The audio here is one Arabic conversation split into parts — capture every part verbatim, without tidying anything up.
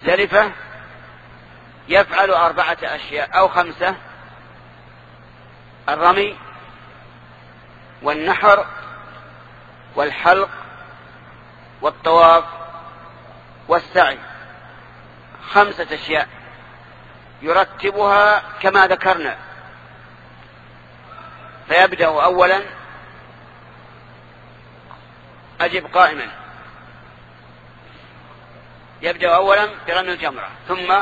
مزدلفة يفعل أربعة أشياء أو خمسة: الرمي والنحر والحلق والطواف والسعي. خمسة أشياء يرتبها كما ذكرنا. فيبدأ أولا، أجب قائما، يبدأ أولا برمي الجمرة، ثم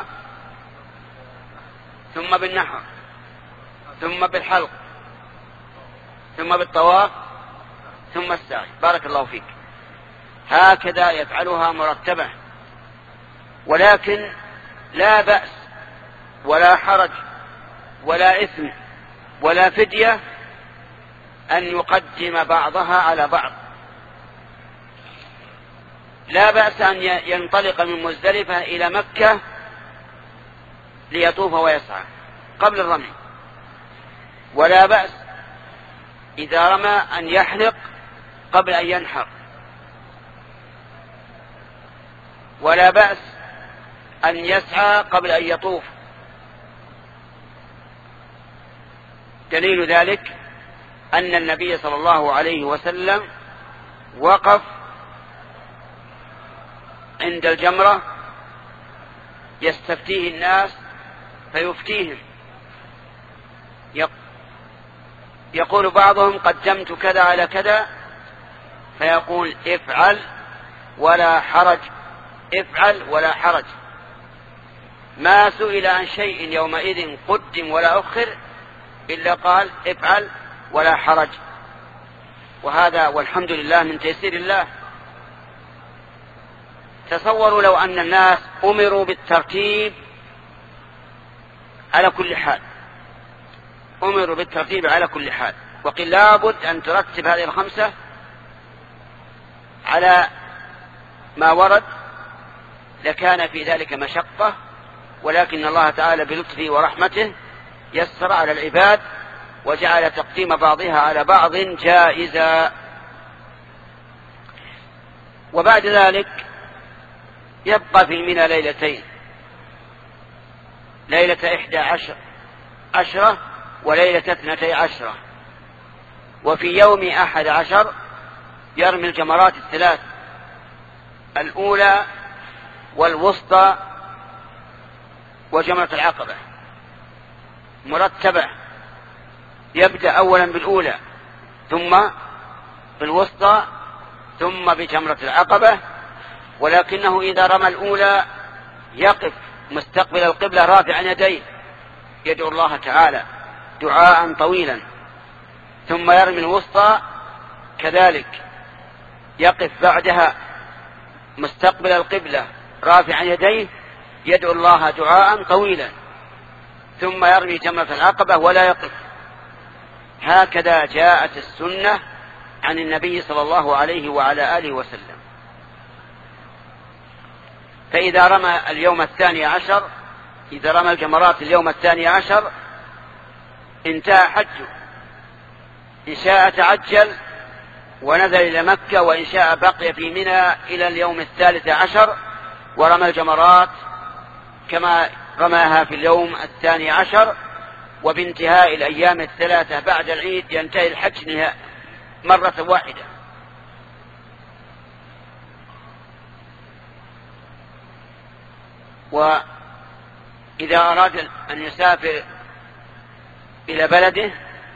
ثم بالنحر، ثم بالحلق، ثم بالطواف، ثم السعي. بارك الله فيك. هكذا يفعلها مرتبة. ولكن لا بأس ولا حرج ولا إثم ولا فدية أن يقدم بعضها على بعض. لا بأس أن ينطلق من مزدلفة إلى مكة ليطوف ويسعى قبل الرمي، ولا بأس إذا رمى أن يحلق قبل أن ينحر، ولا بأس أن يسعى قبل أن يطوف. دليل ذلك أن النبي صلى الله عليه وسلم وقف عند الجمرة يستفتيه الناس فيفتيهم، يقول بعضهم قدمت كذا على كذا، فيقول افعل ولا حرج، افعل ولا حرج. ما سئل عن شيء يومئذ قدم ولا أخر إلا قال افعل ولا حرج. وهذا والحمد لله من تيسير الله. تصوروا لو أن الناس أمروا بالترتيب على كل حال، أمروا بالترتيب على كل حال، وقل لابد أن ترتب هذه الخمسة على ما ورد، لكان في ذلك مشقة. ولكن الله تعالى بلطفه ورحمته يسر على العباد وجعل تقديم بعضها على بعض جائزا. وبعد ذلك يبقى في منى ليلتين، ليلة إحدى عشر عشرة وليلة اثنتي عشرة. وفي يوم أحد عشر يرمي الجمرات الثلاث، الأولى والوسطى وجمرة العقبة مرتبة. يبدأ أولا بالأولى، ثم بالوسطى، ثم بجمرة العقبة. ولكنه إذا رمى الأولى يقف مستقبل القبلة رافعا يديه يدعو الله تعالى دعاء طويلا. ثم يرمي الوسطى كذلك، يقف بعدها مستقبل القبلة رافعا يديه يدعو الله دعاء طويلا. ثم يرمي جمرة العقبة ولا يقف. هكذا جاءت السنة عن النبي صلى الله عليه وعلى آله وسلم. فإذا رمى اليوم الثاني عشر، إذا رمى الجمرات اليوم الثاني عشر انتهى حجه. إن شاء تعجل ونزل إلى مكة، وإن شاء بقي في منى إلى اليوم الثالث عشر ورمى الجمرات كما رماها في اليوم الثاني عشر. وبانتهاء الأيام الثلاثة بعد العيد ينتهي الحج مرة واحدة. وإذا أراد أن يسافر إلى بلده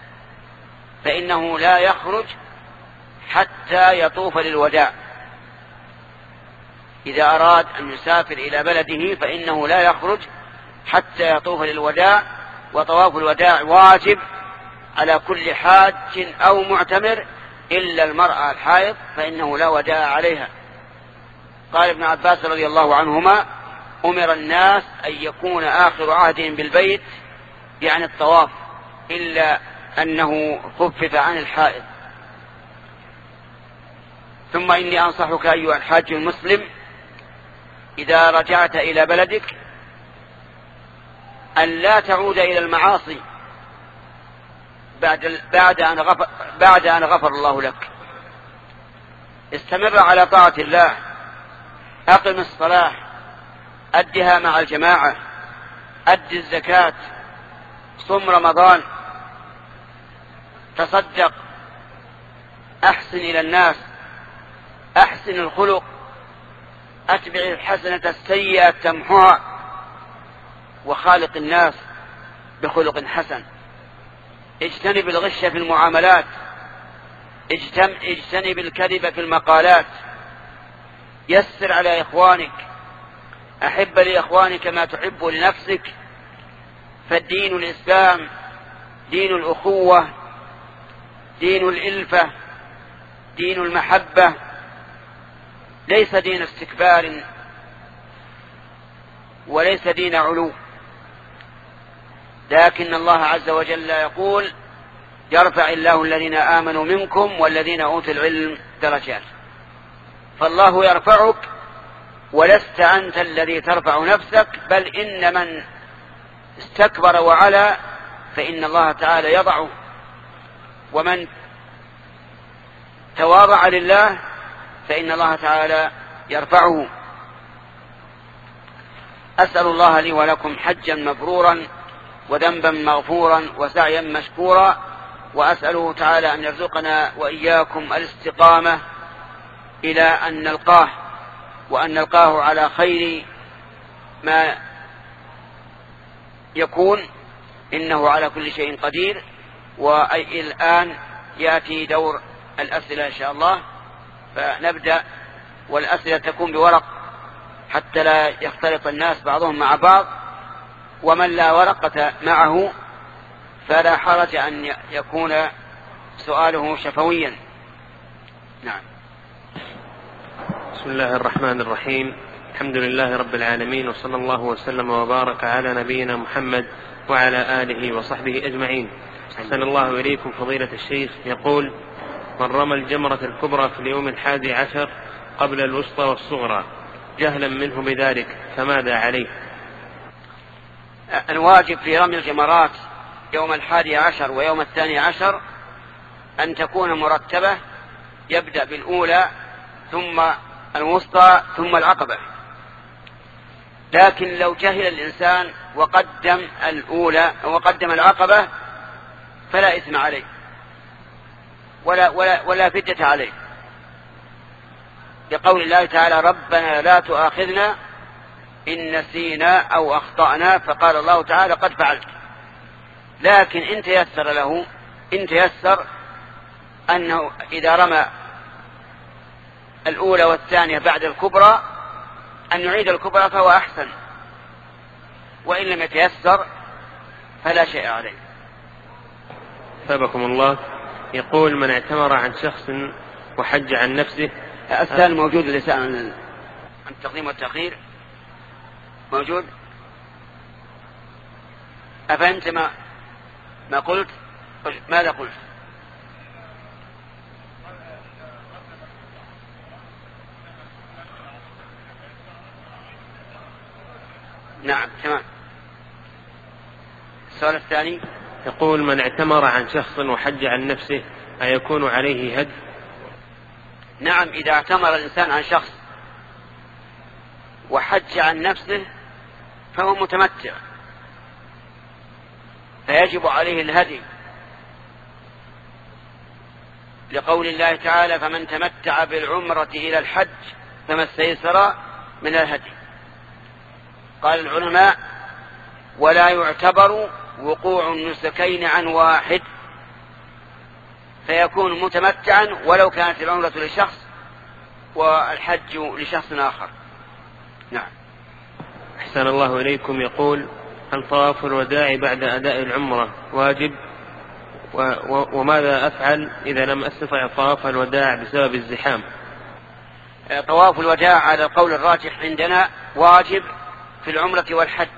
فإنه لا يخرج حتى يطوف للوداع. إذا أراد أن يسافر إلى بلده فإنه لا يخرج حتى يطوف للوداع. وطواف الوداع واجب على كل حاج أو معتمر إلا المرأة الحائض فإنه لا وداع عليها. قال ابن عباس رضي الله عنهما: أمر الناس أن يكون آخر عهدهم بالبيت يعني الطواف، إلا أنه خفف عن الحائض. ثم إني أنصحك أيها الحاج المسلم إذا رجعت إلى بلدك أن لا تعود إلى المعاصي بعد بعد أن غفر بعد أن غفر الله لك. استمر على طاعة الله، أقم الصلاة، أدها مع الجماعة، أد الزكاة، صم رمضان، تصدق، أحسن إلى الناس، أحسن الخلق، أتبع الحسنة السيئة تمحها، وخالق الناس بخلق حسن. اجتنب الغش في المعاملات، اجتنب الكذب في المقالات، يسر على إخوانك، أحب لإخوانك ما تحب لنفسك. فالدين الإسلام دين الأخوة، دين الإلفة، دين المحبة، ليس دين استكبار وليس دين علو. لكن الله عز وجل يقول: يرفع الله الذين آمنوا منكم والذين أوتوا العلم درجات. فالله يرفعك، ولست أنت الذي ترفع نفسك، بل إن من استكبر وعلا فإن الله تعالى يضعه، ومن تواضع لله فإن الله تعالى يرفعه. أسأل الله لي ولكم حجا مبرورا وذنبا مغفورا وسعيا مشكورا، وأسأله تعالى أن يرزقنا وإياكم الاستقامة إلى أن نلقاه، وأن نلقاه على خير ما يكون، إنه على كل شيء قدير. والآن يأتي دور الأسئلة إن شاء الله، فنبدأ، والأسئلة تكون بورق حتى لا يختلط الناس بعضهم مع بعض، ومن لا ورقة معه فلا حرج أن يكون سؤاله شفويا. نعم. بسم الله الرحمن الرحيم، الحمد لله رب العالمين، وصلى الله وسلم وبارك على نبينا محمد وعلى آله وصحبه أجمعين. أحسن الله إليكم فضيلة الشيخ. يقول: من رمى الجمرة الكبرى في اليوم الحادي عشر قبل الوسطى والصغرى جهلا منه بذلك فماذا عليه؟ الواجب في رمي الجمرات يوم الحادي عشر ويوم الثاني عشر أن تكون مرتبة، يبدأ بالأولى ثم الوسطى ثم العقبة. لكن لو جهل الإنسان وقدم الأولى وقدم العقبة فلا إثم عليه ولا, ولا, ولا فدية عليه، لقول الله تعالى: ربنا لا تؤاخذنا إن نسينا أو أخطأنا، فقال الله تعالى: قد فعلت. لكن إن تيسر له إن تيسر أنه إذا رمى الأولى والثانية بعد الكبرى أن يعيد الكبرى فهو أحسن، وإن لم يتيسر فلا شيء عليه. ثابكم الله. يقول: من اعتمر عن شخص وحج عن نفسه. السؤال موجود اللسان عن التقديم والتأخير موجود. أفهمت ما ما قلت؟ ماذا قلت؟ نعم تمام. السؤال الثاني يقول: من اعتمر عن شخص وحج عن نفسه أيكون عليه هدي؟ نعم، إذا اعتمر الإنسان عن شخص وحج عن نفسه فهو متمتع، فيجب عليه الهدي، لقول الله تعالى: فمن تمتع بالعمرة إلى الحج فما استيسر من الهدي. قال العلماء: ولا يعتبر وقوع النسكين عن واحد، فيكون متمتعا ولو كانت العمرة لشخص والحج لشخص آخر. نعم. أحسن الله إليكم. يقول: هل طواف الوداع بعد أداء العمرة واجب؟ و... و... وماذا أفعل إذا لم أستطع طواف الوداع بسبب الزحام؟ طواف الوداع على القول الراجح عندنا واجب في العمرة والحج،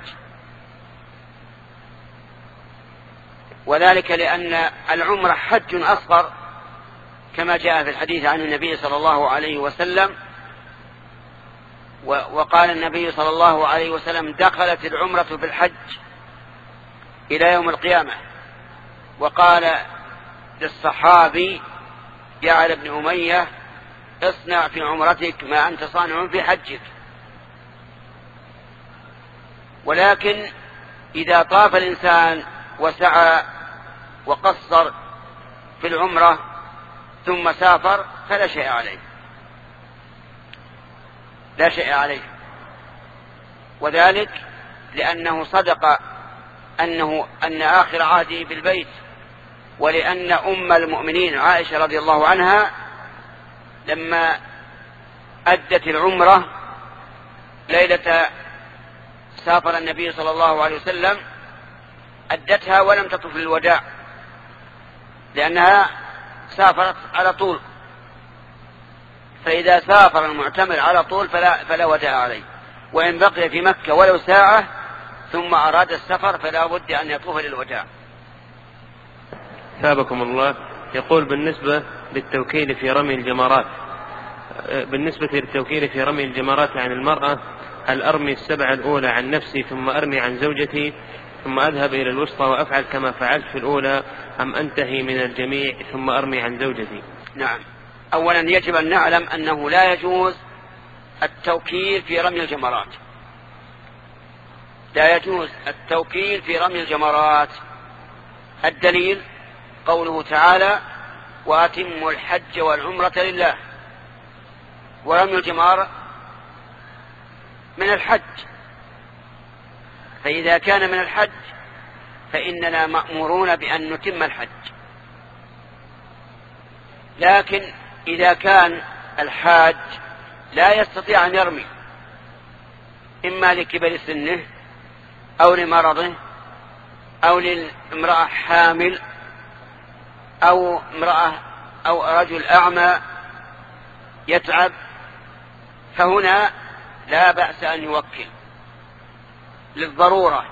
وذلك لأن العمرة حج أصغر كما جاء في الحديث عن النبي صلى الله عليه وسلم. وقال النبي صلى الله عليه وسلم: دخلت العمرة في الحج إلى يوم القيامة. وقال للصحابي جعل بن أمية: اصنع في عمرتك ما أنت صانع في حجك. ولكن إذا طاف الإنسان وسعى وقصر في العمرة ثم سافر فلا شيء عليه، لا شيء عليه، وذلك لأنه صدق أنه أن آخر عهده بالبيت، ولأن أم المؤمنين عائشة رضي الله عنها لما أدت العمرة ليلة سافر النبي صلى الله عليه وسلم أدتها ولم تطف للوداع، لأنها سافرت على طول، فإذا سافر المعتمر على طول فلا, فلا وداع عليه، وإن بقي في مكة ولو ساعة ثم أراد السفر فلا بد أن يطوف للوداع. ثابكم الله. يقول بالنسبة للتوكيل في رمي الجمرات، بالنسبة للتوكيل في رمي الجمرات عن المرأة، هل أرمي السبعة الأولى عن نفسي ثم أرمي عن زوجتي ثم أذهب إلى الوسطى وأفعل كما فعلت في الأولى، أم أنتهي من الجميع ثم أرمي عن زوجتي؟ نعم، أولا يجب أن نعلم أنه لا يجوز التوكيل في رمي الجمرات، لا يجوز التوكيل في رمي الجمرات. الدليل قوله تعالى: وأتموا الحج والعمرة لله. ورمي الجمار من الحج، فإذا كان من الحج فإننا مأمورون بأن نتم الحج. لكن إذا كان الحاج لا يستطيع أن يرمي، إما لكبر سنه أو لمرضه أو للامرأة حامل أو امرأة أو رجل أعمى يتعب، فهنا لا بأس أن يوكل للضرورة،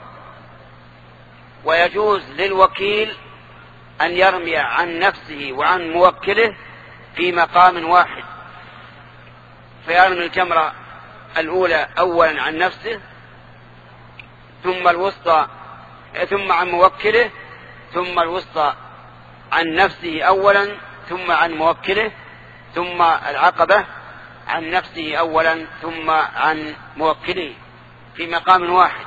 ويجوز للوكيل أن يرمي عن نفسه وعن موكله في مقام واحد، فيرمي الجمرة الأولى أولا عن نفسه ثم الوسطى ثم عن موكله ثم الوسطى عن نفسه أولا ثم عن موكله ثم العقبة عن نفسه أولا ثم عن موكله في مقام واحد،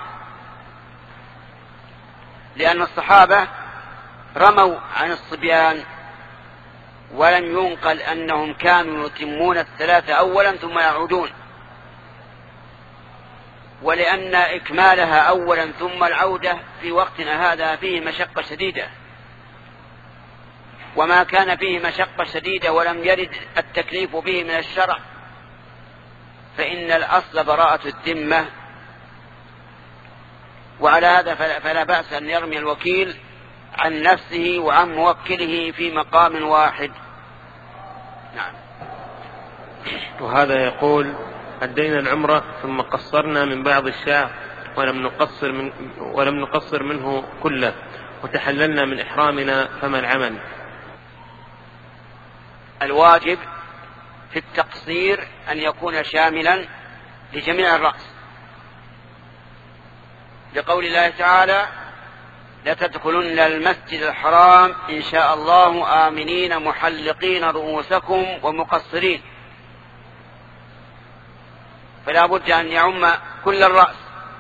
لأن الصحابة رموا عن الصبيان ولم ينقل أنهم كانوا يتمون الثلاثة أولا ثم يعودون، ولأن إكمالها أولا ثم العودة في وقتنا هذا فيه مشقة شديدة، وما كان فيه مشقة شديدة ولم يرد التكليف به من الشرع فإن الأصل براءة الذمة، وعلى هذا فلا بأس أن يرمي الوكيل عن نفسه وعن موكله في مقام واحد. نعم. وهذا يقول: أدينا العمرة ثم قصرنا من بعض الشعر ولم نقصر, من ولم نقصر منه كله وتحللنا من إحرامنا، فما العمل؟ الواجب في التقصير أن يكون شاملا لجميع الرأس، لقول الله تعالى: لتدخلن المسجد الحرام إن شاء الله آمنين محلقين رؤوسكم ومقصرين، فلا بد أن يعم كل الرأس.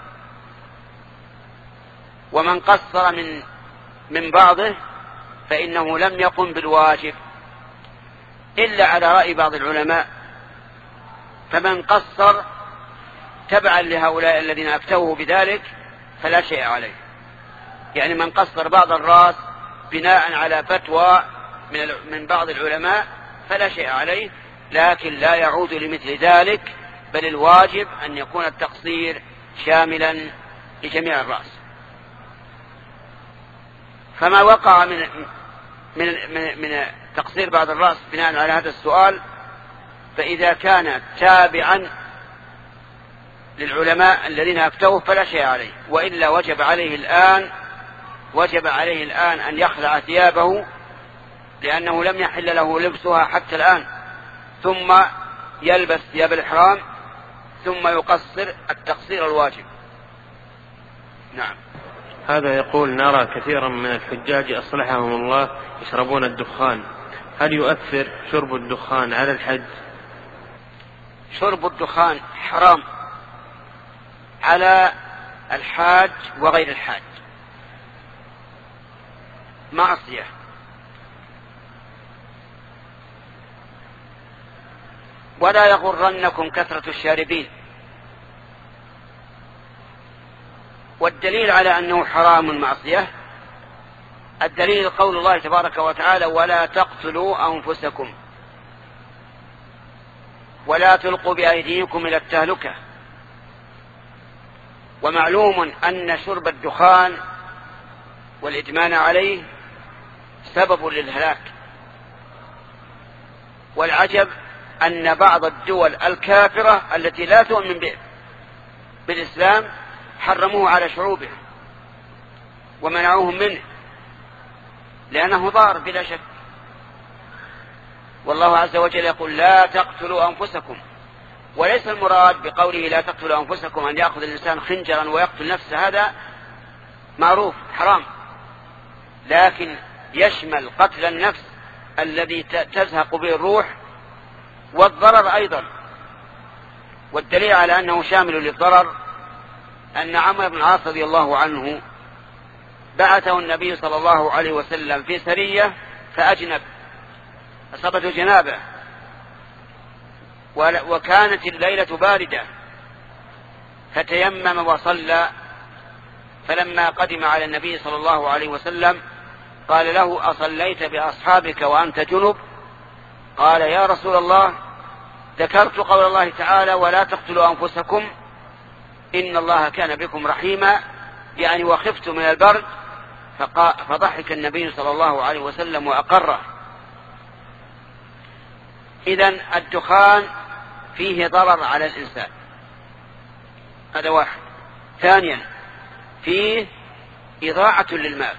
ومن قصر من من بعضه فإنه لم يقم بالواجب إلا على رأي بعض العلماء، فمن قصر تبعا لهؤلاء الذين أفتوه بذلك فلا شيء عليه، يعني من قصر بعض الرأس بناء على فتوى من من بعض العلماء فلا شيء عليه، لكن لا يعود لمثل ذلك، بل الواجب أن يكون التقصير شاملا لجميع الرأس. فما وقع من من من, من تقصير بعض الرأس بناء على هذا السؤال، فإذا كان تابعا للعلماء الذين أفتوه فلا شيء عليه، وإلا وجب عليه الآن وجب عليه الآن أن يخلع ثيابه، لأنه لم يحل له لبسها حتى الآن، ثم يلبس ثياب الإحرام ثم يقصر التقصير الواجب. نعم. هذا يقول: نرى كثيرا من الحجاج أصلحهم الله يشربون الدخان، هل يؤثر شرب الدخان على الحج؟ شرب الدخان حرام على الحاج وغير الحاج معصية. ولا يغرنكم كثرة الشاربين. والدليل على أنه حرام معصية الدليل قول الله تبارك وتعالى ولا تقتلوا أنفسكم ولا تلقوا بأيديكم إلى التهلكة. ومعلوم أن شرب الدخان والإدمان عليه سبب للهلاك. والعجب أن بعض الدول الكافرة التي لا تؤمن بالإسلام حرموه على شعوبه ومنعوهم منه لأنه ضار بلا شك. والله عز وجل يقول لا تقتلوا أنفسكم. وليس المراد بقوله لا تقتلوا أنفسكم أن يأخذ الإنسان خنجرا ويقتل نفسه، هذا معروف حرام، لكن يشمل قتل النفس الذي تزهق به الروح والضرر أيضا. والدليل على أنه شامل للضرر أن عمرو بن العاص رضي الله عنه بعثه النبي صلى الله عليه وسلم في سرية فأجنب، أصابته جنابة، وكانت الليلة باردة فتيمم وصلى. فلما قدم على النبي صلى الله عليه وسلم قال له أصليت بأصحابك وأنت جنب؟ قال يا رسول الله ذكرت قول الله تعالى ولا تقتلوا أنفسكم إن الله كان بكم رحيما، يعني وخفت من البرد. فضحك النبي صلى الله عليه وسلم وأقره. إذن الدخان فيه ضرر على الإنسان، هذا واحد. ثانيا فيه إضاعة للمال،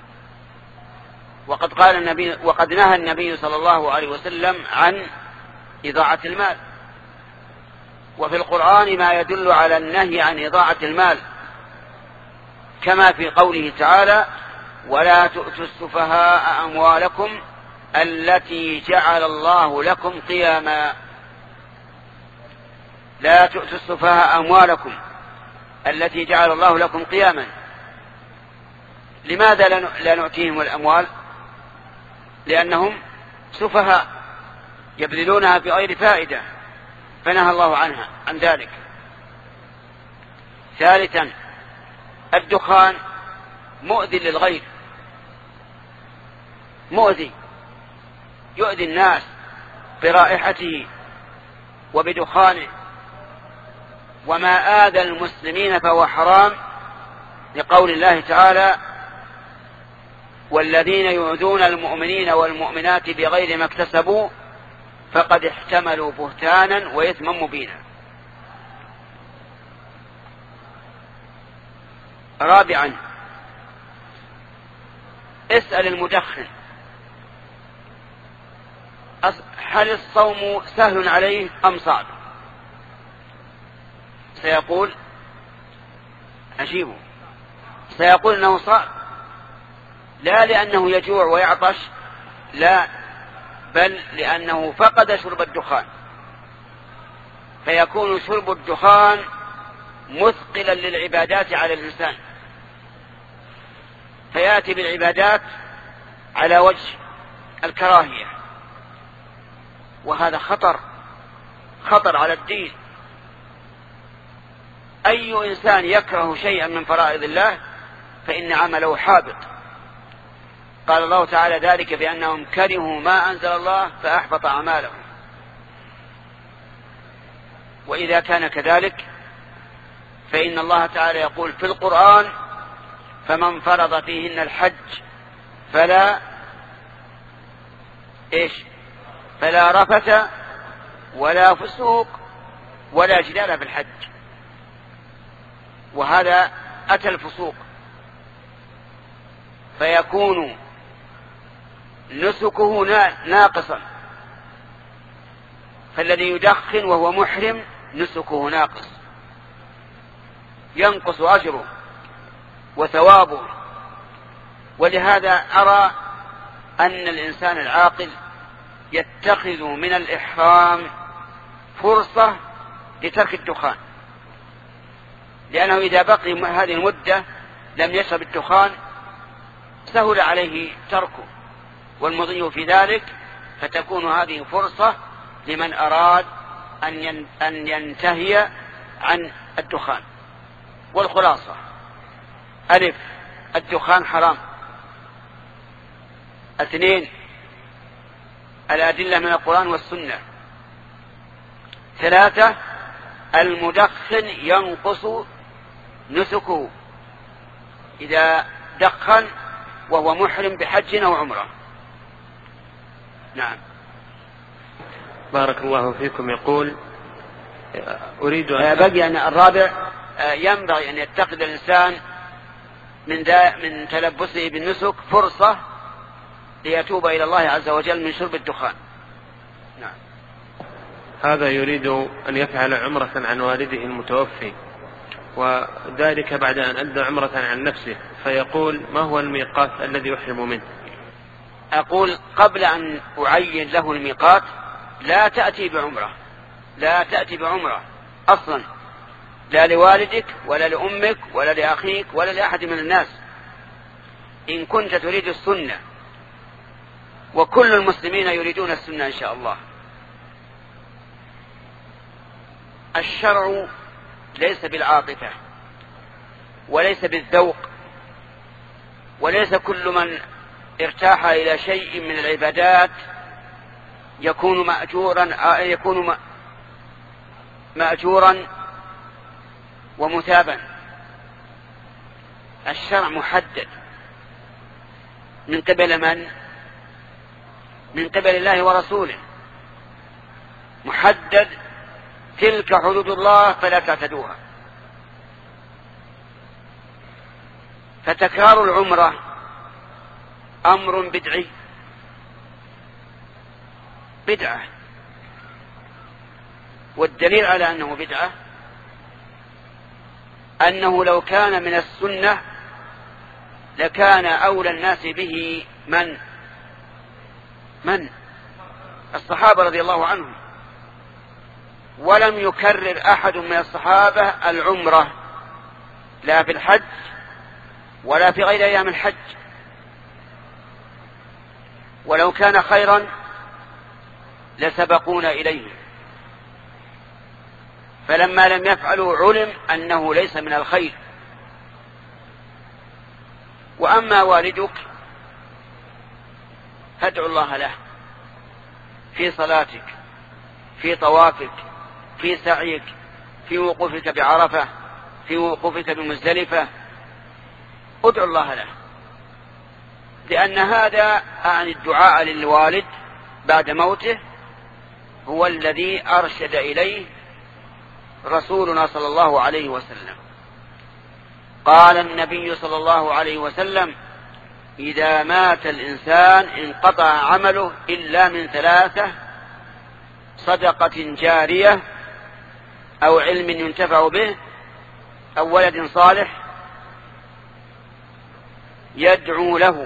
وقد قال النبي وقد نهى النبي صلى الله عليه وسلم عن إضاعة المال. وفي القرآن ما يدل على النهي عن إضاعة المال، كما في قوله تعالى ولا تؤتوا السفهاء أموالكم التي جعل الله لكم قياما. لا تؤتوا السفهاء أموالكم التي جعل الله لكم قياما. لماذا لا نؤتيهم الأموال؟ لأنهم سفهاء يبذلونها بغير فائدة، فنهى الله عنها عن ذلك. ثالثا الدخان مؤذي للغير، مؤذي يؤذي الناس برائحته وبدخانه. وما آذى المسلمين فهو حرام، لقول الله تعالى والذين يؤذون المؤمنين والمؤمنات بغير ما اكتسبوا فقد احتملوا بهتانا وإثما مبينا. رابعا اسأل المدخن هل الصوم سهل عليه أم صعب؟ سيقول أجيبه سيقول أنه صعب، لا لأنه يجوع ويعطش، لا، بل لأنه فقد شرب الدخان، فيكون شرب الدخان مثقلا للعبادات على الإنسان، فيأتي بالعبادات على وجه الكراهية، وهذا خطر خطر على الدين. أي إنسان يكره شيئا من فرائض الله فإن عمله حابط. قال الله تعالى ذلك بأنهم كرهوا ما أنزل الله فأحبط أعمالهم. وإذا كان كذلك فإن الله تعالى يقول في القرآن فمن فرض فيهن الحج فلا إيش فلا رفث ولا فسوق ولا جدال في الحج. وهذا أتى الفسوق، فيكون نسكه ناقصا، فالذي يدخن وهو محرم نسكه ناقص، ينقص أجره وثوابه. ولهذا أرى أن الإنسان العاقل يتخذ من الإحرام فرصة لترك الدخان، لأنه إذا بقي هذه المدة لم يشرب الدخان سهل عليه تركه والمضي في ذلك، فتكون هذه فرصة لمن أراد أن ينتهي عن الدخان. والخلاصة: ألف، الدخان حرام. اثنين، الأدلة من القرآن والسنة. ثلاثة، المدخن ينقص نسكه إذا دخن وهو محرم بحج أو عمرة. نعم. بارك الله فيكم. يقول: أريد أن بقي أن الرابع ينبغي أن يتخذ الإنسان من, من تلبسه بالنسك فرصة ليتوب إلى الله عز وجل من شرب الدخان. نعم. هذا يريد أن يفعل عمرة عن والده المتوفي، وذلك بعد أن أدى عمرة عن نفسه، فيقول: ما هو الميقات الذي يحرم منه؟ أقول: قبل أن أعين له الميقات لا تأتي بعمرة، لا تأتي بعمرة أصلا، لا لوالدك ولا لأمك ولا لأخيك ولا لأحد من الناس، إن كنت تريد السنة، وكل المسلمين يريدون السنة إن شاء الله. الشرع ليس بالعاطفة وليس بالذوق، وليس كل من ارتاح إلى شيء من العبادات يكون مأجورا يكون مأجورا ومثابا. الشرع محدد من قبل من؟ من قبل الله ورسوله، محدد: تلك حدود الله فلا تعتدوها. فتكرار العمرة أمر بدعي، بدعة، والدليل على أنه بدعة أنه لو كان من السنة لكان أولى الناس به من من الصحابة رضي الله عنهم، ولم يكرر أحد من الصحابة العمرة لا في الحج ولا في غير أيام الحج، ولو كان خيرا لسبقونا إليه، فلما لم يفعلوا علم أنه ليس من الخير. وأما والدك فادعو الله له في صلاتك، في طوافك، في سعيك، في وقوفك بعرفة، في وقوفك بمزدلفة، ادعو الله له، لأن هذا عن الدعاء للوالد بعد موته هو الذي أرشد إليه رسولنا صلى الله عليه وسلم. قال النبي صلى الله عليه وسلم: إذا مات الإنسان انقطع عمله إلا من ثلاثة: صدقة جارية، أو علم ينتفع به، أو ولد صالح يدعو له.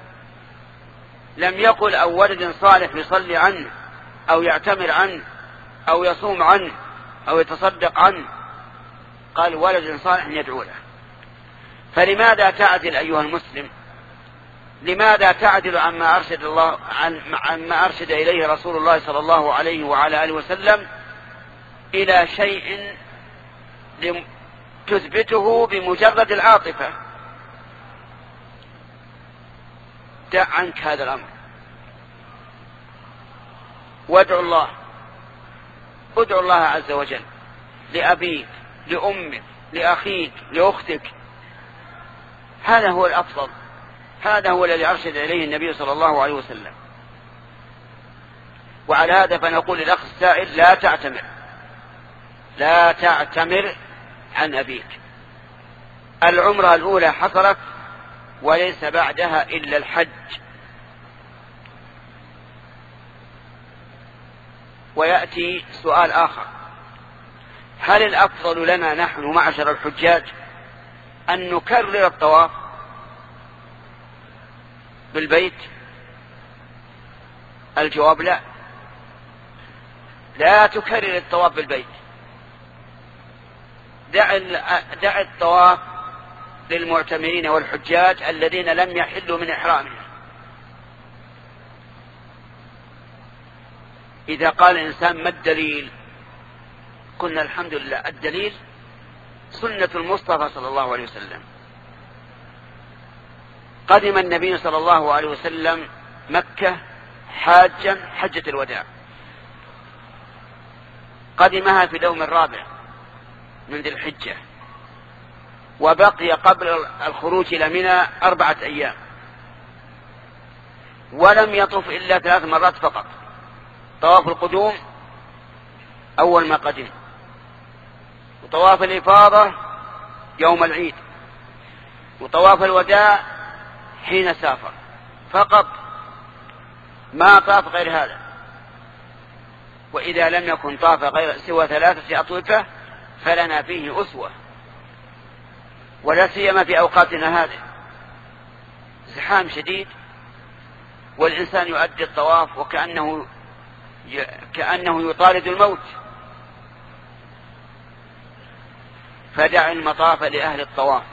لم يقل أو ولد صالح يصلي عنه أو يعتمر عنه أو يصوم عنه أو يتصدق عنه، قال ولد صالح يدعو له. فلماذا تعدل أيها المسلم؟ لماذا تعدل عما أرشد الله عما أرشد إليه رسول الله صلى الله عليه وعلى آله وسلم إلى شيء تثبته بمجرد العاطفة؟ دع عنك هذا الأمر وادعو الله، ادعو الله عز وجل لأبيك، لأمك، لأخيك، لأختك. هذا هو الأفضل، هذا هو الذي أرشد إليه النبي صلى الله عليه وسلم. وعلى هذا فنقول للأخ السائل: لا تعتمر، لا تعتمر عن أبيك. العمرة الأولى حصلت وليس بعدها إلا الحج. ويأتي سؤال آخر: هل الأفضل لنا نحن معشر الحجاج أن نكرر الطواف بالبيت؟ الجواب: لا، لا تكرر الطواف بالبيت، دع, دع الطواف للمعتمرين والحجاج الذين لم يحلوا من إحرامهم. إذا قال الإنسان ما الدليل؟ قلنا الحمد لله الدليل سنة المصطفى صلى الله عليه وسلم. قدم النبي صلى الله عليه وسلم مكة حاجا حجة الوداع، قدمها في اليوم الرابع من ذي الحجة، وبقي قبل الخروج إلى منى أربعة أيام، ولم يطف إلا ثلاث مرات فقط. طواف القدوم أول ما قدم، وطواف الإفاضة يوم العيد، وطواف الوداع حين سافر فقط، ما طاف غير هذا. وإذا لم يكن طاف غير سوى ثلاثة أطوفة فلنا فيه أسوة، ولا سيما في أوقاتنا هذه زحام شديد، والإنسان يؤدي الطواف وكأنه كأنه يطارد الموت. فدع المطاف لأهل الطواف،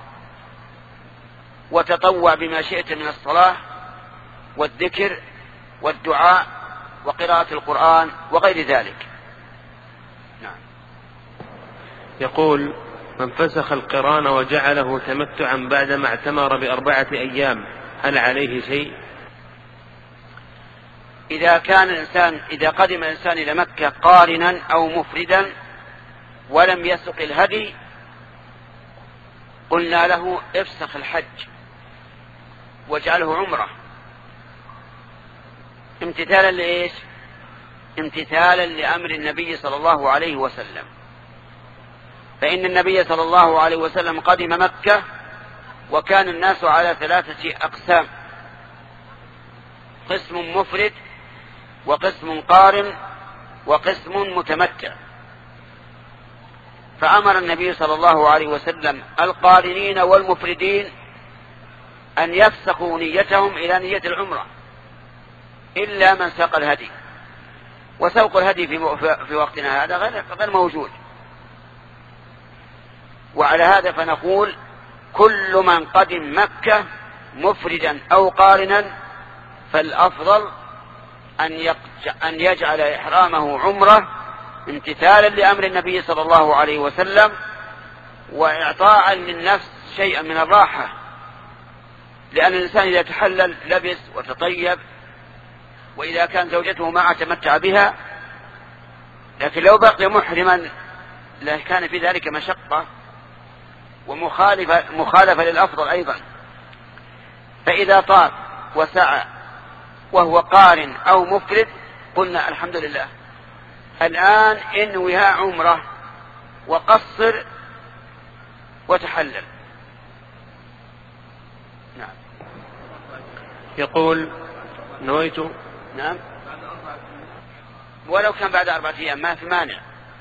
وتطوع بما شئت من الصلاة والذكر والدعاء وقراءة القرآن وغير ذلك. نعم. يقول: من فسخ القران وجعله تمتعا بعدما اعتمر بأربعة أيام هل عليه شيء؟ إذا كان الإنسان إذا قدم الإنسان إلى مكة قارنا أو مفردا ولم يسق الهدي، قلنا له افسخ الحج واجعله عمره، امتثالا لإيش؟ امتثالا لأمر النبي صلى الله عليه وسلم. فإن النبي صلى الله عليه وسلم قدم مكة وكان الناس على ثلاثة أقسام: قسم مفرد، وقسم قارن، وقسم متمتع. فأمر النبي صلى الله عليه وسلم القارنين والمفردين أن يفسخوا نيتهم إلى نية العمرة إلا من ساق الهدي، وسوق الهدي في, في وقتنا هذا غير موجود. وعلى هذا فنقول كل من قدم مكة مفردا أو قارنا فالأفضل أن يجعل إحرامه عمرة امتثالا لأمر النبي صلى الله عليه وسلم، وإعطاء للنفس شيئا من الراحة، لأن الإنسان إذا تحلل لبس وتطيب، وإذا كان زوجته ما تمتع بها. لكن لو بقي محرما لكان في ذلك مشقة ومخالفة مخالفة للأفضل أيضا. فإذا طاف وسعى وهو قارن أو مفرد قلنا الحمد لله الآن انوها عمرة وقصر وتحلل. نعم. يقول: نويت. نعم، ولو كان بعد أربعة أيام ما في مانع،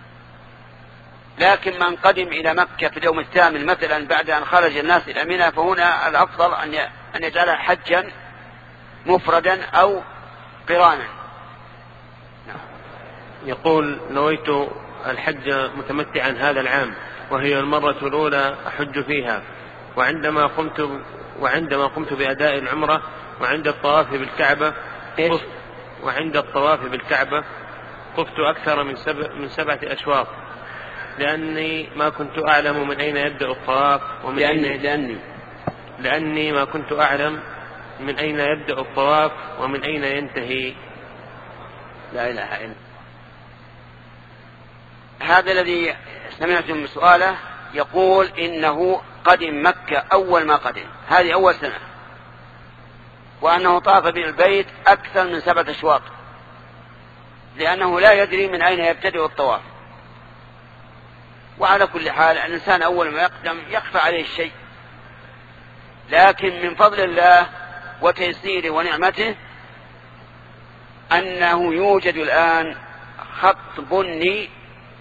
لكن من قدم إلى مكة في اليوم الثامن مثلا بعد أن خرج الناس إلى منى فهنا الأفضل أن يجعلها حجا مفردا أو قرانا. نعم. يقول: نويت الحج متمتعا هذا العام، وهي المرة الأولى أحج فيها، وعندما قمت وعندما قمت بأداء العمرة وعند الطواف بالكعبة إيش؟ وعند الطواف بالكعبة طفت أكثر من سبع من سبعة أشواط، لأني ما كنت أعلم من أين يبدأ الطواف ومن لأني أين لأني لأني ما كنت أعلم من أين يبدأ الطواف ومن أين ينتهي. لا إله إلا هذا الذي سمعت من سؤاله. يقول إنه قدم مكة أول ما قدم، هذه أول سنة، وأنه طاف بالبيت أكثر من سبعة أشواط، لأنه لا يدري من أين يبتدئ الطواف. وعلى كل حال الإنسان أول ما يقدم يخفى عليه الشيء، لكن من فضل الله وتيسيره ونعمته أنه يوجد الآن خط بني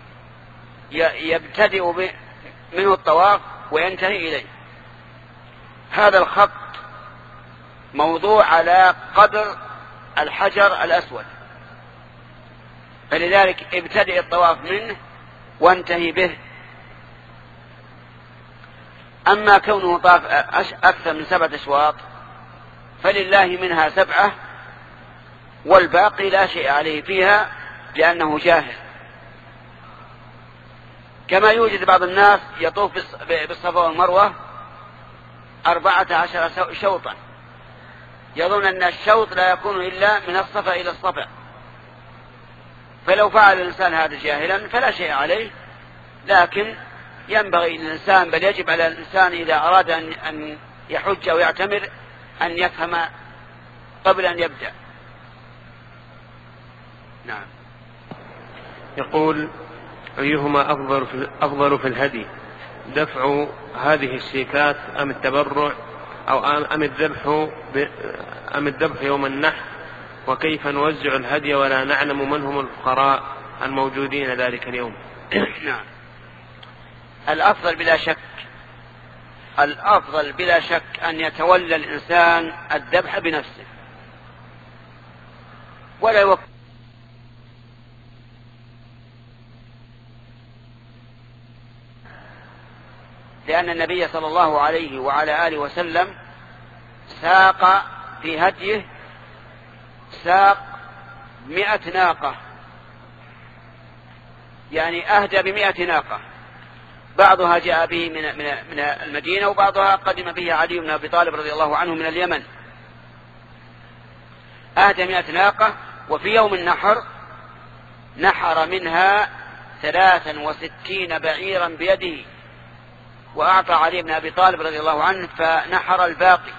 يبتدئ منه الطواف وينتهي إليه. هذا الخط موضوع على قدر الحجر الأسود، فلذلك ابتدئ الطواف منه وانتهي به. أما كونه طاف أكثر من سبعة أشواط فلله منها سبعة، والباقي لا شيء عليه فيها لأنه جاهل. كما يوجد بعض الناس يطوف بالصفا والمروة أربعة عشر شوطا، يظن أن الشوط لا يكون إلا من الصفا إلى الصفا، فلو فعل الإنسان هذا جاهلا فلا شيء عليه، لكن ينبغي للإنسان بل يجب على الإنسان إذا أراد أن يحج أو يعتمر أن يفهم قبل أن يبدأ. نعم. يقول: أيهما أفضل في, أفضل في الهدي، دفع هذه الشيكات أم التبرع أو أم الذبح أم الذبح يوم النحر؟ وكيف نوزع الهدي ولا نعلم من هم الفقراء الموجودين ذلك اليوم؟ نعم. الأفضل بلا شك الأفضل بلا شك أن يتولى الإنسان الذبح بنفسه ولا يوكل، لأن النبي صلى الله عليه وعلى آله وسلم ساق في هديه ساق مئة ناقة، يعني أهدى بمئة ناقة، بعضها جاء به من من المدينة وبعضها قدم به علي بن أبي طالب رضي الله عنه من اليمن. أهدى مئة ناقة، وفي يوم النحر نحر منها ثلاثا وستين بعيرا بيده، وأعطى علي بن أبي طالب رضي الله عنه فنحر الباقي،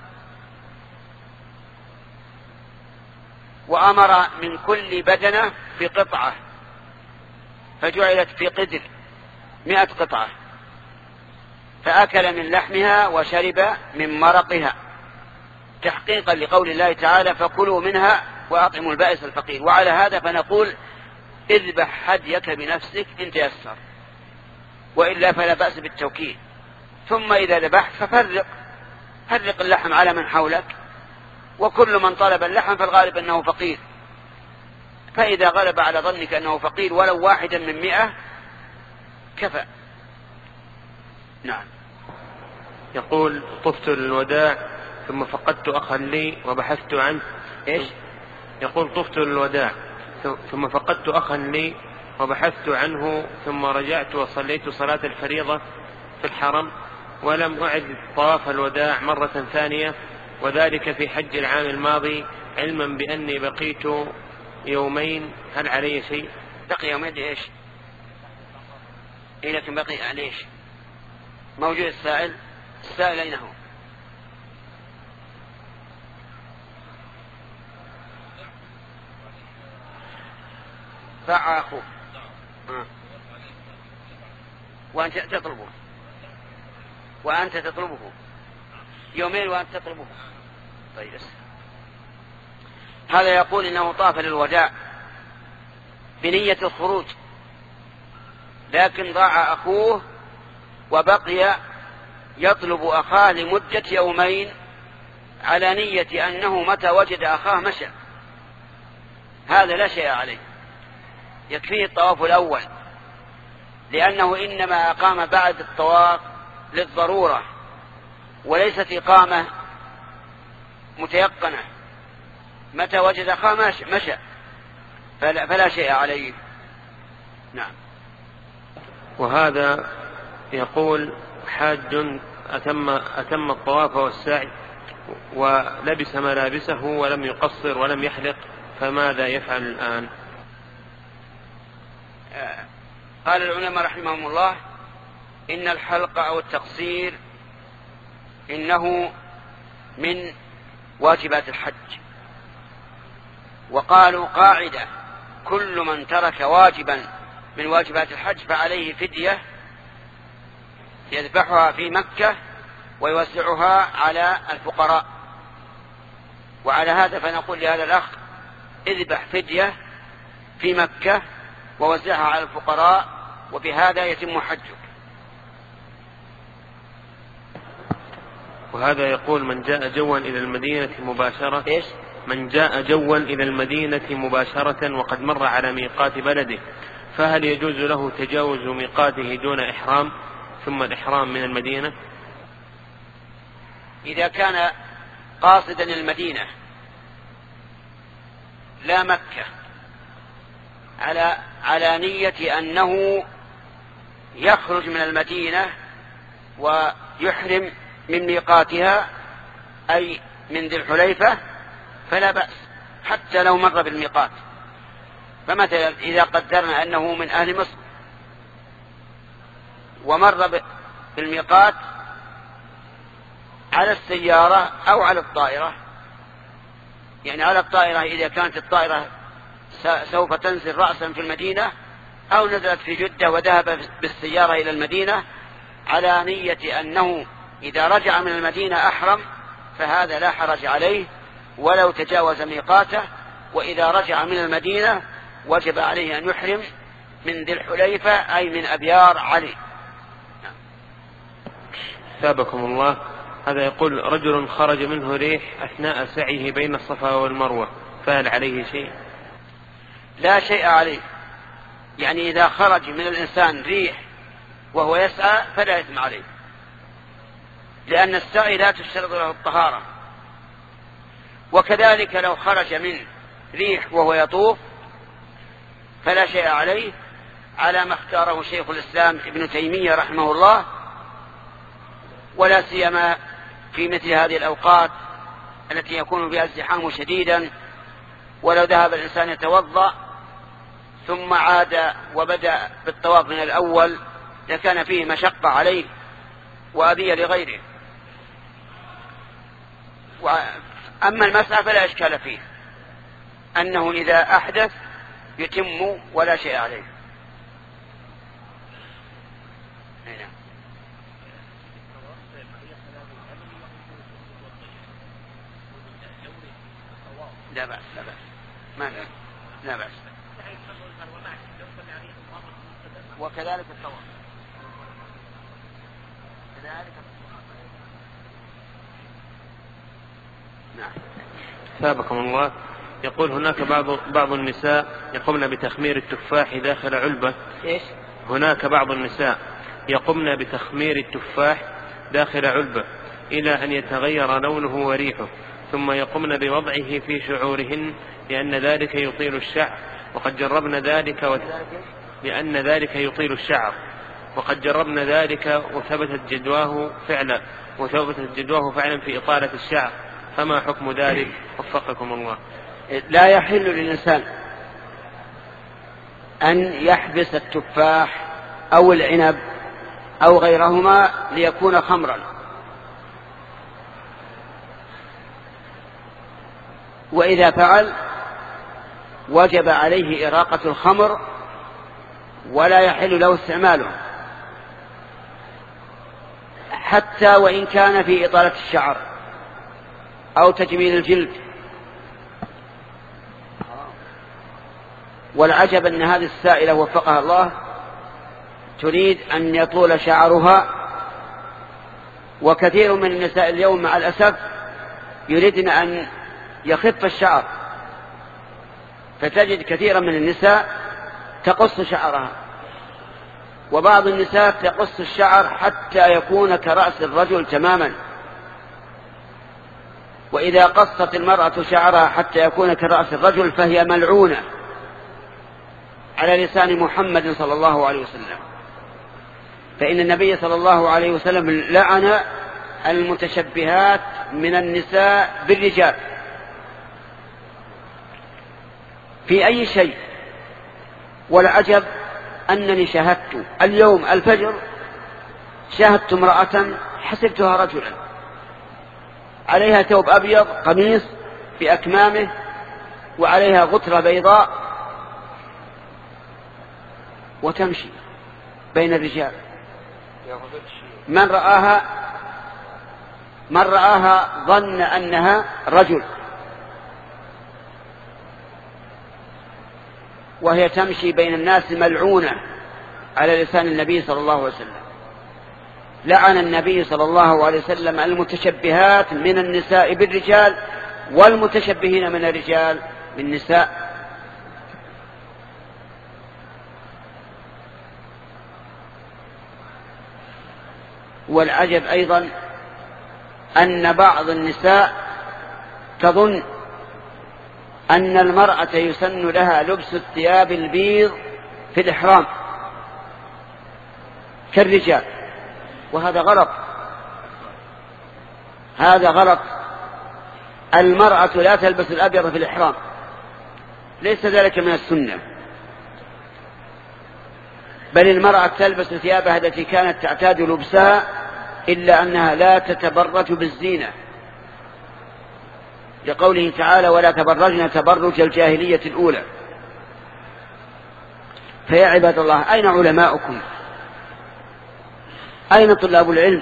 وأمر من كل بدنة بقطعة فجعلت في قدر مئة قطعة، فأكل من لحمها وشرب من مرقها تحقيقا لقول الله تعالى: فكلوا منها وأطعموا البائس الفقير. وعلى هذا فنقول: اذبح هديك بنفسك إن تيسر، وإلا فلا بأس بالتوكيل. ثم إذا ذبحت ففرق فرق اللحم على من حولك، وكل من طلب اللحم فالغالب أنه فقير، فإذا غلب على ظنك أنه فقير ولو واحدا من مئة كفى. نعم. يقول: طفت للوداع ثم فقدت أخا لي وبحثت عنه. إيش؟ يقول: طفت للوداع ثم فقدت أخا لي وبحثت عنه، ثم رجعت وصليت صلاة الفريضة في الحرم ولم أعد طواف الوداع مرة ثانية، وذلك في حج العام الماضي، علما بأني بقيت يومين، هل علي شيء؟ بقي يومين ليش؟ إيه لكن بقي ليش؟ موجود السائل. السائل أين هو؟ باع أخوه آه. وأنت تطلبه وأنت تطلبه يومين وأنت تطلبه. طيب. هذا يقول إنه طاف للوداع بنية الخروج، لكن ضاع أخوه وبقي يطلب أخاه لمدة يومين على نية أنه متى وجد أخاه مشى. هذا لا شيء عليه، يكفيه الطواف الأول، لأنه إنما أقام بعد الطواف للضرورة وليست إقامة متيقنة. متى وجد أخاه مشى فلا, فلا شيء عليه. نعم. وهذا يقول: حاج أتم, أتم الطواف والسعي ولبس ملابسه ولم يقصر ولم يحلق، فماذا يفعل الآن؟ آه. قال العلماء رحمهم الله: إن الحلق أو التقصير إنه من واجبات الحج، وقالوا قاعدة: كل من ترك واجبا من واجبات الحج فعليه فدية يذبحها في مكة ويوزعها على الفقراء. وعلى هذا فنقول لهذا الأخ: اذبح فدية في مكة ووزعها على الفقراء، وبهذا يتم حجك. وهذا يقول: من جاء جوا إلى المدينة مباشرة إيش؟ من جاء جوا إلى المدينة مباشرة وقد مر على ميقات بلده، فهل يجوز له تجاوز ميقاته دون إحرام ثم الإحرام من المدينة؟ إذا كان قاصدا المدينة لا مكة على على نية أنه يخرج من المدينة ويحرم من ميقاتها أي من ذي الحليفة فلا بأس حتى لو مر بالميقات. فمثلا إذا قدرنا أنه من أهل مصر ومر بالميقات على السيارة أو على الطائرة، يعني على الطائرة إذا كانت الطائرة سوف تنزل رأسا في المدينة أو نزلت في جدة وذهب بالسيارة إلى المدينة على نية أنه إذا رجع من المدينة أحرم، فهذا لا حرج عليه ولو تجاوز ميقاته. وإذا رجع من المدينة وجب عليه أن يحرم من ذي الحليفة أي من أبيار علي. ثابكم الله. هذا يقول رجل خرج منه ريح أثناء سعيه بين الصفا والمروة، فهل عليه شيء؟ لا شيء عليه، يعني إذا خرج من الإنسان ريح وهو يسعى فلا إثم عليه، لأن السعي لا تشترط له الطهارة. وكذلك لو خرج من ريح وهو يطوف فلا شيء عليه، على ما اختاره شيخ الإسلام ابن تيمية رحمه الله، ولا سيما في مثل هذه الأوقات التي يكون فيها ازدحام شديدا. ولو ذهب الإنسان يتوضأ ثم عاد وبدأ بالطواف من الأول لكان فيه مشقة عليه وأذية لغيره. أما المسعى فلا إشكال فيه، أنه إذا أحدث يتم ولا شيء عليه. لا بأس لا بأس ما لا, لا بأس. وكذلك الطواف كذلك. نعم. ثابكم الله. يقول هناك بعض بعض النساء يقومن بتخمير التفاح داخل علبة. إيش؟ هناك بعض النساء يقومن بتخمير التفاح داخل علبة إلى أن يتغير لونه وريحه، ثم يقومن بوضعه في شعورهن لأن ذلك يطيل الشعر، وقد جربنا ذلك و... لأن ذلك يطيل الشعر وقد جربنا ذلك وثبتت جدواه فعلا وثبتت جدواه فعلا في إطالة الشعر، فما حكم ذلك؟ وفقكم الله. لا يحل للإنسان أن يحبس التفاح أو العنب أو غيرهما ليكون خمرا، وإذا فعل وجب عليه إراقة الخمر ولا يحل له استعماله، حتى وإن كان في إطالة الشعر أو تجميل الجلد. والعجب أن هذه السائلة وفقها الله تريد أن يطول شعرها، وكثير من النساء اليوم مع الأسف يريدن أن يخف الشعر، فتجد كثيرا من النساء تقص شعرها، وبعض النساء تقص الشعر حتى يكون كرأس الرجل تماما. وإذا قصت المرأة شعرها حتى يكون كرأس الرجل فهي ملعونة على لسان محمد صلى الله عليه وسلم، فإن النبي صلى الله عليه وسلم لعن المتشبهات من النساء بالرجال في أي شيء. والعجب أنني شاهدت اليوم الفجر شاهدت امرأة حسبتها رجلا عليها ثوب أبيض قميص بأكمامه وعليها غترة بيضاء وتمشي بين الرجال. من رآها من رآها ظن أنها رجل، وهي تمشي بين الناس ملعونة على لسان النبي صلى الله عليه وسلم. لعن النبي صلى الله عليه وسلم المتشبهات من النساء بالرجال والمتشبهين من الرجال بالنساء. والعجب أيضا أن بعض النساء تظن أن المرأة يسن لها لبس الثياب البيض في الإحرام كالرجال، وهذا غلط. هذا غلط. المرأة لا تلبس الأبيض في الإحرام، ليس ذلك من السنة، بل المرأة تلبس ثيابها التي كانت تعتاد لبسها، إلا أنها لا تتبرج بالزينة، لقوله تعالى: ولا تبرجن تبرج الجاهلية الأولى. فيا عباد الله، أين علماؤكم؟ أين طلاب العلم؟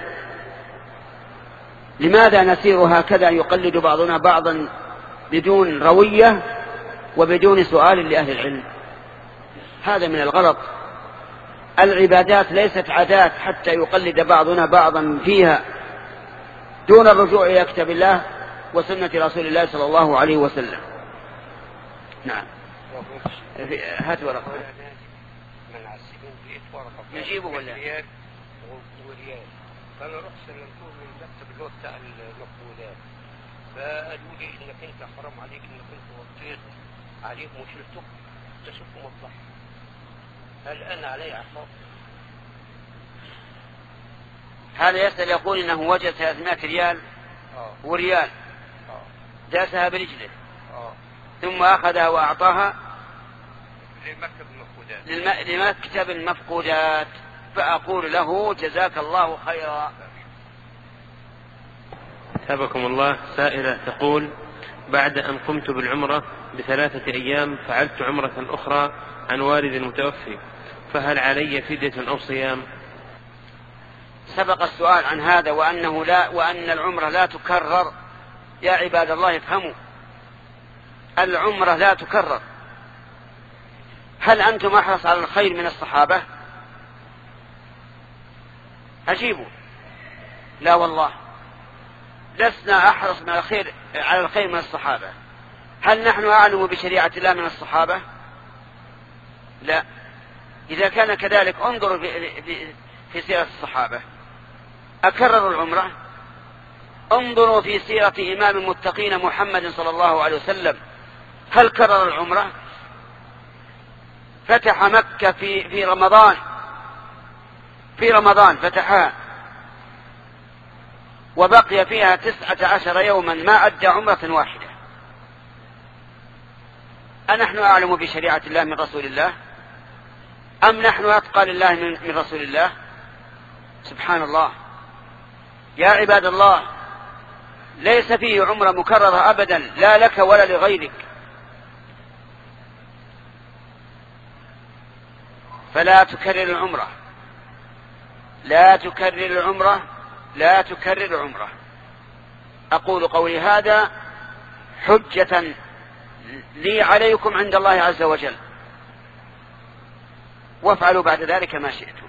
لماذا نسير هكذا يقلد بعضنا بعضا بدون روية وبدون سؤال لأهل العلم؟ هذا من الغلط. العبادات ليست عادات حتى يقلد بعضنا بعضا فيها دون الرجوع إلى كتاب الله وسنة رسول الله صلى الله عليه وسلم. نعم. هات ورقة نجيبه ولا؟ فأنا رحت سلمته من مكتب اللي هو بتاع المقبولات، فقالوا لي إنك أنت حرام عليك إنك أنت وطيت عليهم وشلتهم تشوفوا مصلحة. هل أنا علي عقاب؟ هذا يسأل يقول إنه وجد ثلاثمائة ريال آه. وريال آه. داسها برجله آه. ثم أخذها وأعطاها لمكتب المفقودات للم... لمكتب المفقودات، فأقول له: جزاك الله خيرا. أثابكم الله. سائلة تقول: بعد أن قمت بالعمرة بثلاثة أيام فعلت عمرة أخرى عن والد المتوفي، فهل علي فدية أو صيام؟ سبق السؤال عن هذا، وأنه لا وأن العمرة لا تكرر. يا عباد الله افهموا، العمرة لا تكرر. هل أنتم أحرص على الخير من الصحابة؟ أجيبوا: لا والله، لسنا أحرص من الخير على الخير من الصحابة. هل نحن أعلم بشريعة الله من الصحابة؟ لا. إذا كان كذلك انظروا في, في سيرة الصحابة، أكرروا العمرة؟ انظروا في سيرة إمام المتقين محمد صلى الله عليه وسلم، هل كرر العمرة؟ فتح مكة في, في رمضان في رمضان فتحها وبقي فيها تسعة عشر يوما ما أدى عمرة واحدة. أنحن أعلم بشريعة الله من رسول الله، أم نحن أتقى لله من, من رسول الله؟ سبحان الله. يا عباد الله، ليس فيه عمرة مكررة أبدا، لا لك ولا لغيرك. فلا تكرر العمرة، لا تكرر العمرة، لا تكرر العمرة. أقول قولي هذا حجة لي عليكم عند الله عز وجل، وافعلوا بعد ذلك ما شئتم.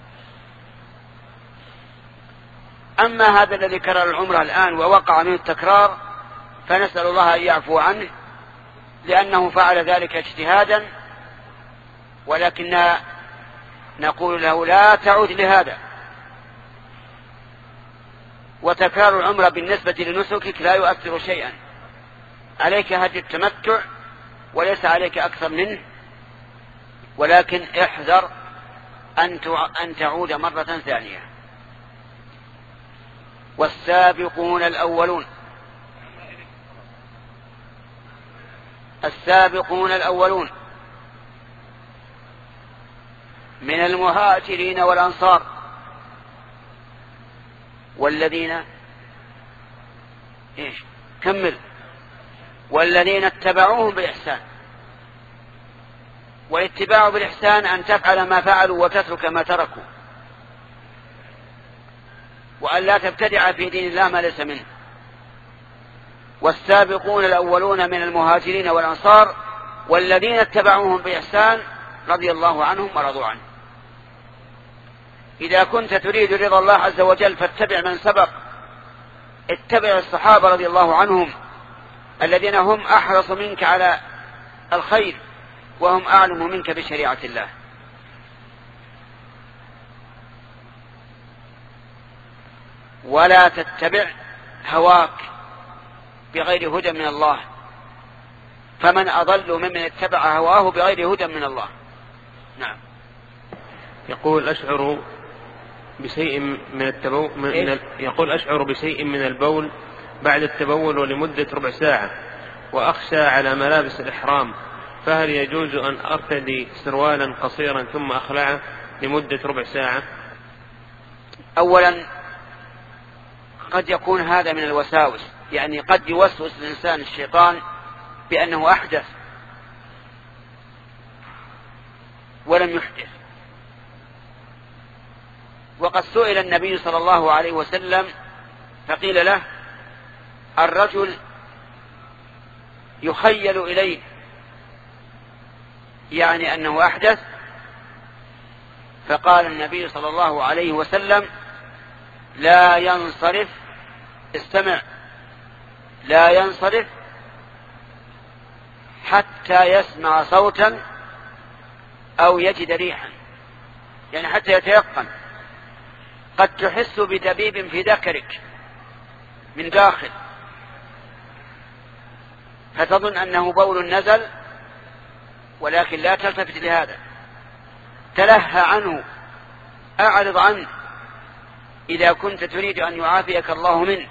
أما هذا الذي كرر العمرة الآن ووقع منه التكرار، فنسأل الله أن يعفو عنه، لأنه فعل ذلك اجتهادا، ولكن نقول له: لا تعود لهذا. وتكرار العمرة بالنسبة لنسكك لا يؤثر شيئا، عليك هدي التمتع وليس عليك أكثر منه، ولكن احذر أن تعود مرة ثانية. والسابقون الأولون السابقون الأولون من المهاجرين والأنصار والذين إيش كمل والذين اتبعوهم بإحسان. والاتباع بالإحسان أن تفعل ما فعلوا وتترك ما تركوا، وأن لا تبتدع في دين الله ما ليس منه. والسابقون الأولون من المهاجرين والأنصار والذين اتبعوهم بإحسان رضي الله عنهم ورضوا عنه. إذا كنت تريد رضا الله عز وجل فاتبع من سبق، اتبع الصحابة رضي الله عنهم الذين هم أحرص منك على الخير وهم أعلم منك بشريعة الله. ولا تتبع هواك بغير هدى من الله، فمن أضل ممن اتبع هواه بغير هدى من الله. نعم. يقول أشعر بشيء من التبول من إيه؟ يقول أشعر بشيء من البول بعد التبول ولمدة ربع ساعة، وأخشى على ملابس الإحرام، فهل يجوز أن أرتدي سروالا قصيرا ثم أخلعه لمدة ربع ساعة؟ أولا قد يكون هذا من الوساوس، يعني قد يوسوس الإنسان الشيطان بأنه أحدث ولم يحدث. وقد سئل النبي صلى الله عليه وسلم فقيل له: الرجل يخيل إليه يعني أنه أحدث، فقال النبي صلى الله عليه وسلم: لا ينصرف، استمع، لا ينصرف حتى يسمع صوتا أو يجد ريحا، يعني حتى يتيقن. قد تحس بدبيب في ذكرك من داخل فتظن أنه بول نزل، ولكن لا تلتفت لهذا، تلهى عنه، أعرض عنه إذا كنت تريد أن يعافيك الله منه،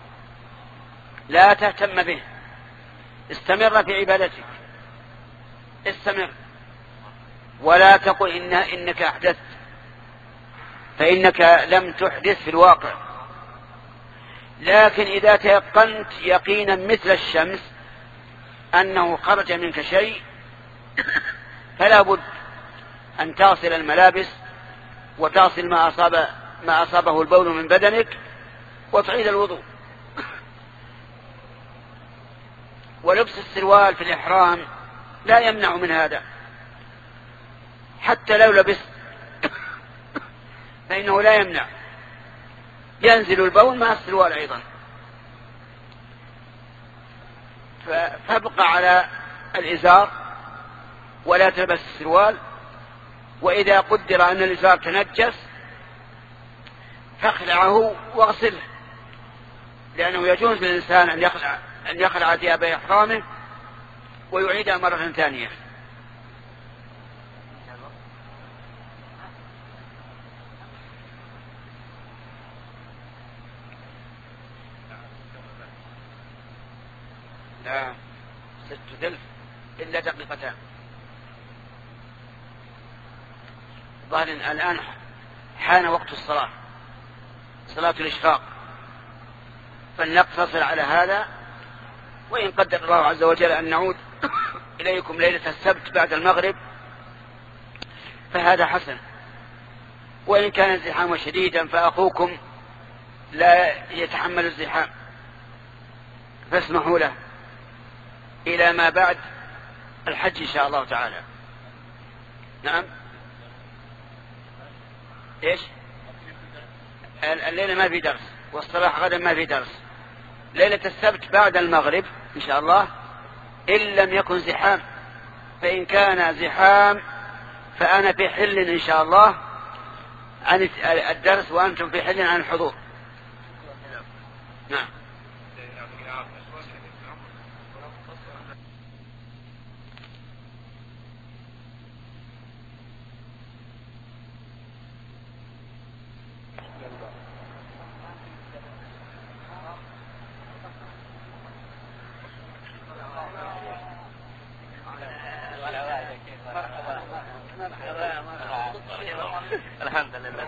لا تهتم به، استمر في عبادتك، استمر، ولا تقل إن إنك أحدثت، فإنك لم تحدث في الواقع. لكن إذا تيقنت يقينا مثل الشمس أنه خرج منك شيء، فلا بد أن تغسل الملابس وتغسل ما أصاب ما أصابه البول من بدنك وتعيد الوضوء. ولبس السروال في الإحرام لا يمنع من هذا، حتى لو لبست فإنه لا يمنع، ينزل البول مع السروال أيضا. فابقى على الإزار ولا تلبس السروال، وإذا قدر أن الإزار تنجس فاخلعه واغسله، لأنه يجوز للإنسان أن يخلع أن يخلع ثياب إحرامه ويعيدها مرة ثانية. لا ست ثلث إلا دقيقتان. ظاهر الآن حان وقت الصلاة، صلاة الإشراق، فلنقتصر على هذا، وإن قدر الله عز وجل أن نعود إليكم ليلة السبت بعد المغرب فهذا حسن، وإن كان الزحام شديدا فأخوكم لا يتحمل الزحام، فاسمحوا له إلى ما بعد الحج إن شاء الله تعالى. نعم. إيش؟ الليلة ما في درس، والصباح غدا ما في درس. ليلة السبت بعد المغرب إن شاء الله، إن لم يكن زحام، فإن كان زحام فأنا في حل إن شاء الله عن الدرس، وأنتم في حل عن الحضور. نعم. الحمد لله.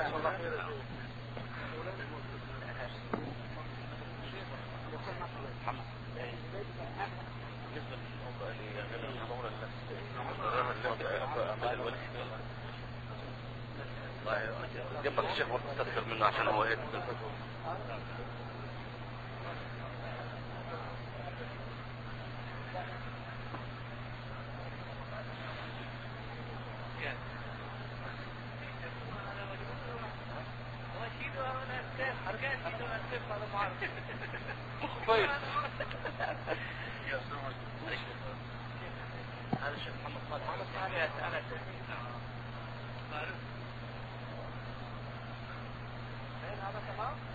جنبك الشيخ وتستغفر منه عشان هو هيك. طيب. هذا الشيخ محمد صالح محمد صالح أنا هذا تمام.